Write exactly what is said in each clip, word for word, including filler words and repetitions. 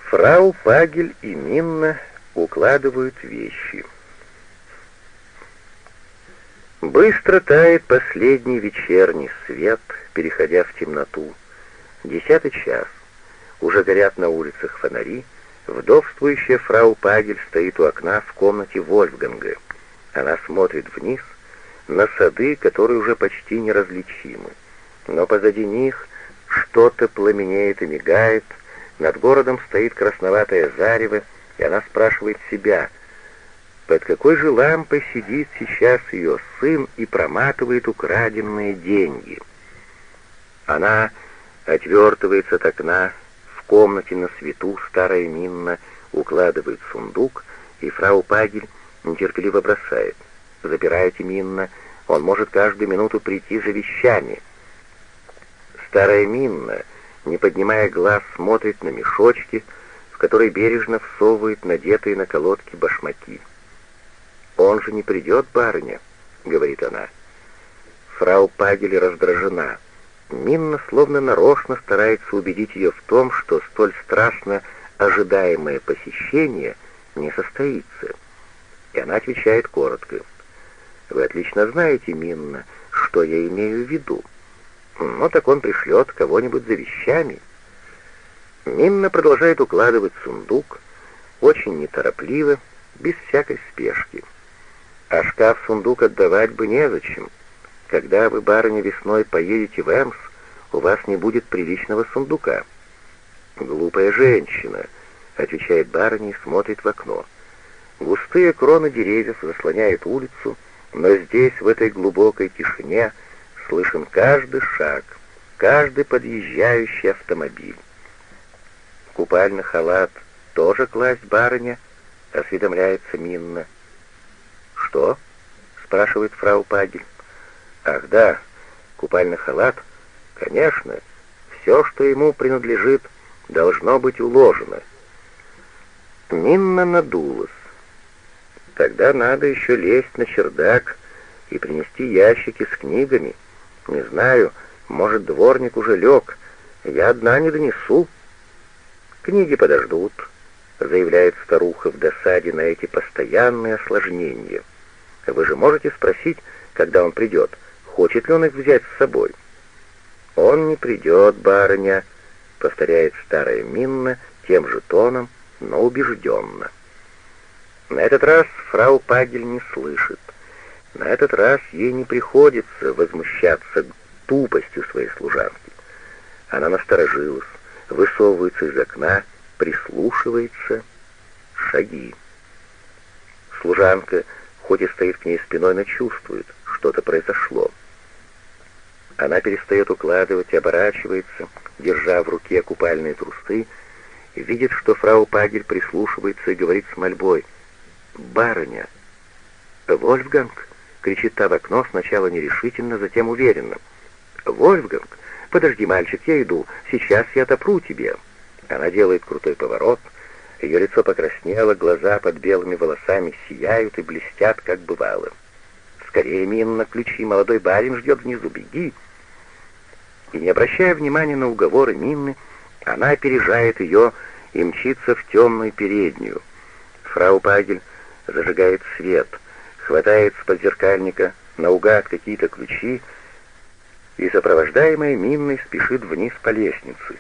Фрау Пагель и Минна укладывают вещи. Быстро тает последний вечерний свет, переходя в темноту. Десятый час. Уже горят на улицах фонари. Вдовствующая фрау Пагель стоит у окна в комнате Вольфганга. Она смотрит вниз на сады, которые уже почти неразличимы. Но позади них что-то пламенеет и мигает. Над городом стоит красноватое зарево, и она спрашивает себя, под какой же лампой сидит сейчас ее сын и проматывает украденные деньги. Она отвертывается от окна. В комнате на свету старая Минна укладывает сундук, и фрау Пагель нетерпеливо бросает: «Запирайте, Минна, он может каждую минуту прийти за вещами». Старая Минна, не поднимая глаз, смотрит на мешочки, в которые бережно всовывает надетые на колодки башмаки. «Он же не придет, барыня», — говорит она. Фрау Пагель раздражена. Минна словно нарочно старается убедить ее в том, что столь страстно ожидаемое посещение не состоится. И она отвечает коротко: «Вы отлично знаете, Минна, что я имею в виду. Ну так он пришлет кого-нибудь за вещами». Минна продолжает укладывать сундук, очень неторопливо, без всякой спешки. А шкаф-сундук отдавать бы незачем. Когда вы, барыня, весной поедете в Эмс, у вас не будет приличного сундука. «Глупая женщина», — отвечает барыня и смотрит в окно. Густые кроны деревьев заслоняют улицу, но здесь, в этой глубокой тишине, слышен каждый шаг, каждый подъезжающий автомобиль. «Купальный халат тоже класть, барыня?» — осведомляется Минна. «Что?» — спрашивает фрау Пагель. «Ах да, купальный халат, конечно, все, что ему принадлежит, должно быть уложено». Минна надулась. «Тогда надо еще лезть на чердак и принести ящики с книгами. Не знаю, может, дворник уже лег, я одна не донесу». «Книги подождут», — заявляет старуха в досаде на эти постоянные осложнения. «Вы же можете спросить, когда он придет, хочет ли он их взять с собой». «Он не придет, барыня», — повторяет старая Минна тем же тоном, но убежденно. На этот раз фрау Пагель не слышит. На этот раз ей не приходится возмущаться тупостью своей служанки. Она насторожилась, высовывается из окна, прислушивается. Шаги. Служанка, хоть и стоит к ней спиной, но чувствует, что-то произошло. Она перестает укладывать и оборачивается, держа в руке купальные трусы, и видит, что фрау Пагель прислушивается и говорит с мольбой: «Барыня!» «Вольфганг!» — кричит та в окно, сначала нерешительно, затем уверенно. «Вольфганг! Подожди, мальчик, я иду, сейчас я отопру тебе!» Она делает крутой поворот, ее лицо покраснело, глаза под белыми волосами сияют и блестят, как бывало. «Скорее, Минна, ключи, молодой барин ждет внизу, беги!» И не обращая внимания на уговоры Минны, она опережает ее и мчится в темную переднюю. Фрау Пагель зажигает свет, хватает с подзеркальника наугад какие-то ключи и, сопровождаемая Минной, спешит вниз по лестнице.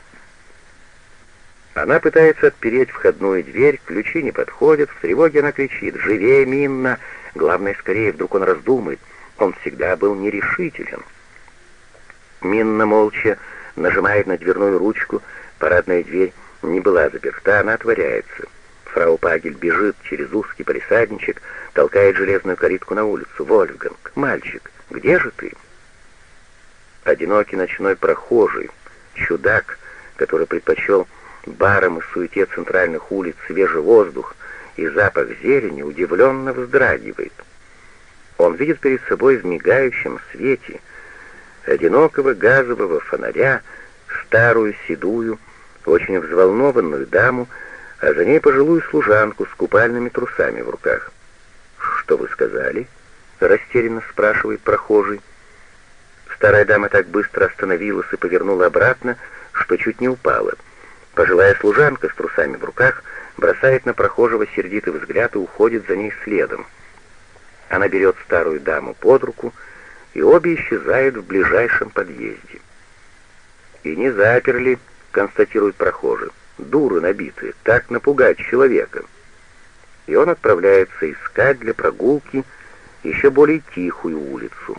Она пытается отпереть входную дверь, ключи не подходят, в тревоге она кричит: «Живее, Минна! Главное, скорее!» Вдруг он раздумает. Он всегда был нерешителен. Минна молча нажимает на дверную ручку, парадная дверь не была заперта, она отворяется. Фрау Пагель бежит через узкий палисадничек, толкает железную калитку на улицу. «Вольфганг, мальчик, где же ты?» Одинокий ночной прохожий, чудак, который предпочел барам и суете центральных улиц свежий воздух и запах зелени, удивленно вздрагивает. Он видит перед собой в мигающем свете одинокого газового фонаря старую, седую, очень взволнованную даму, а за ней пожилую служанку с купальными трусами в руках. «Что вы сказали?» — растерянно спрашивает прохожий. Старая дама так быстро остановилась и повернула обратно, что чуть не упала. Пожилая служанка с трусами в руках бросает на прохожего сердитый взгляд и уходит за ней следом. Она берет старую даму под руку, и обе исчезают в ближайшем подъезде. «И не заперли», — констатирует прохожий. «Дуры набитые, так напугать человека». И он отправляется искать для прогулки еще более тихую улицу.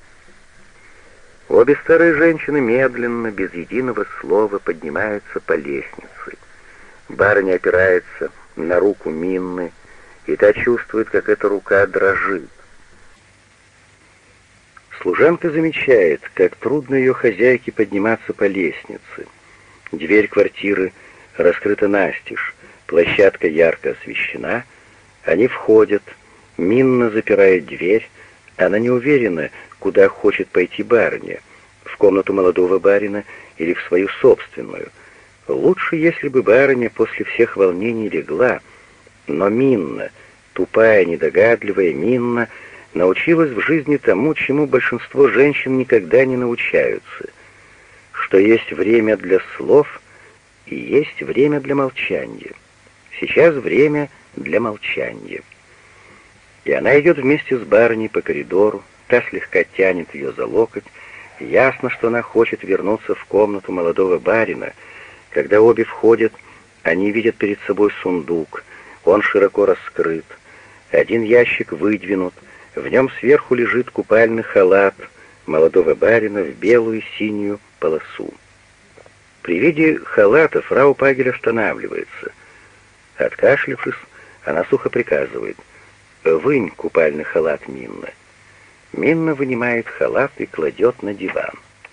Обе старые женщины медленно, без единого слова, поднимаются по лестнице. Барыня опирается на руку Минны, и та чувствует, как эта рука дрожит. Служанка замечает, как трудно ее хозяйке подниматься по лестнице. Дверь квартиры раскрыта настежь, площадка ярко освещена. Они входят, Минна запирает дверь. Она не уверена, куда хочет пойти барыня, в комнату молодого барина или в свою собственную. Лучше, если бы барыня после всех волнений легла, но Минна, тупая, недогадливая Минна, научилась в жизни тому, чему большинство женщин никогда не научаются, что есть время для слов и есть время для молчания. Сейчас время для молчания. И она идет вместе с барыней по коридору, та слегка тянет ее за локоть. Ясно, что она хочет вернуться в комнату молодого барина. Когда обе входят, они видят перед собой сундук. Он широко раскрыт. Один ящик выдвинут. В нем сверху лежит купальный халат молодого барина в белую и синюю полосу. При виде халата фрау Пагель останавливается. Откашлявшись, она сухо приказывает: «Вынь купальный халат, Минна». Минна вынимает халат и кладет на диван.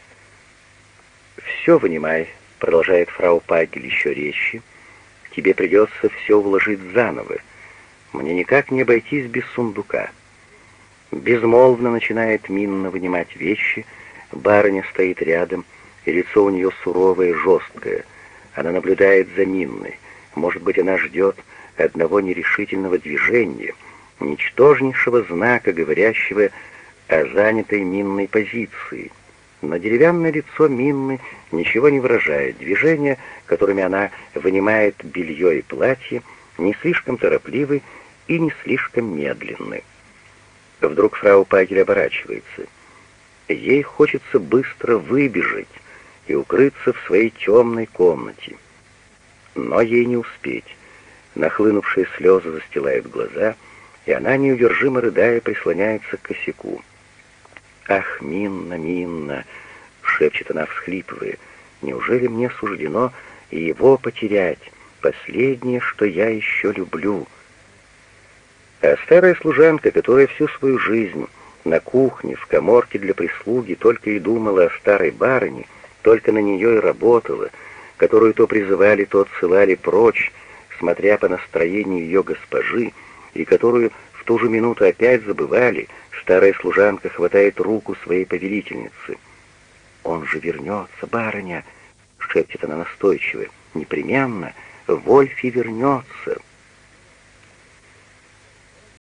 «Все вынимай», — продолжает фрау Пагель еще резче. «Тебе придется все уложить заново. Мне никак не обойтись без сундука». Безмолвно начинает Минна вынимать вещи. Барыня стоит рядом, и лицо у нее суровое, жесткое. Она наблюдает за Минной. Может быть, она ждет одного нерешительного движения, ничтожнейшего знака, говорящего о занятой Минной позиции. Но деревянное лицо Минны ничего не выражает. Движения, которыми она вынимает белье и платье, не слишком торопливы и не слишком медленны. Вдруг фрау Пагель оборачивается. Ей хочется быстро выбежать и укрыться в своей темной комнате. Но ей не успеть. Нахлынувшие слезы застилают глаза, и она, неудержимо рыдая, прислоняется к косяку. «Ах, Минна, Минна!» — шепчет она, всхлипывая. «Неужели мне суждено и его потерять, последнее, что я еще люблю?» А старая служанка, которая всю свою жизнь на кухне, в каморке для прислуги только и думала о старой барыне, только на нее и работала, которую то призывали, то отсылали прочь, смотря по настроению ее госпожи, и которую в ту же минуту опять забывали, старая служанка хватает руку своей повелительницы. «Он же вернется, барыня!» — шепчет она настойчиво. «Непременно, Вольфи вернется!»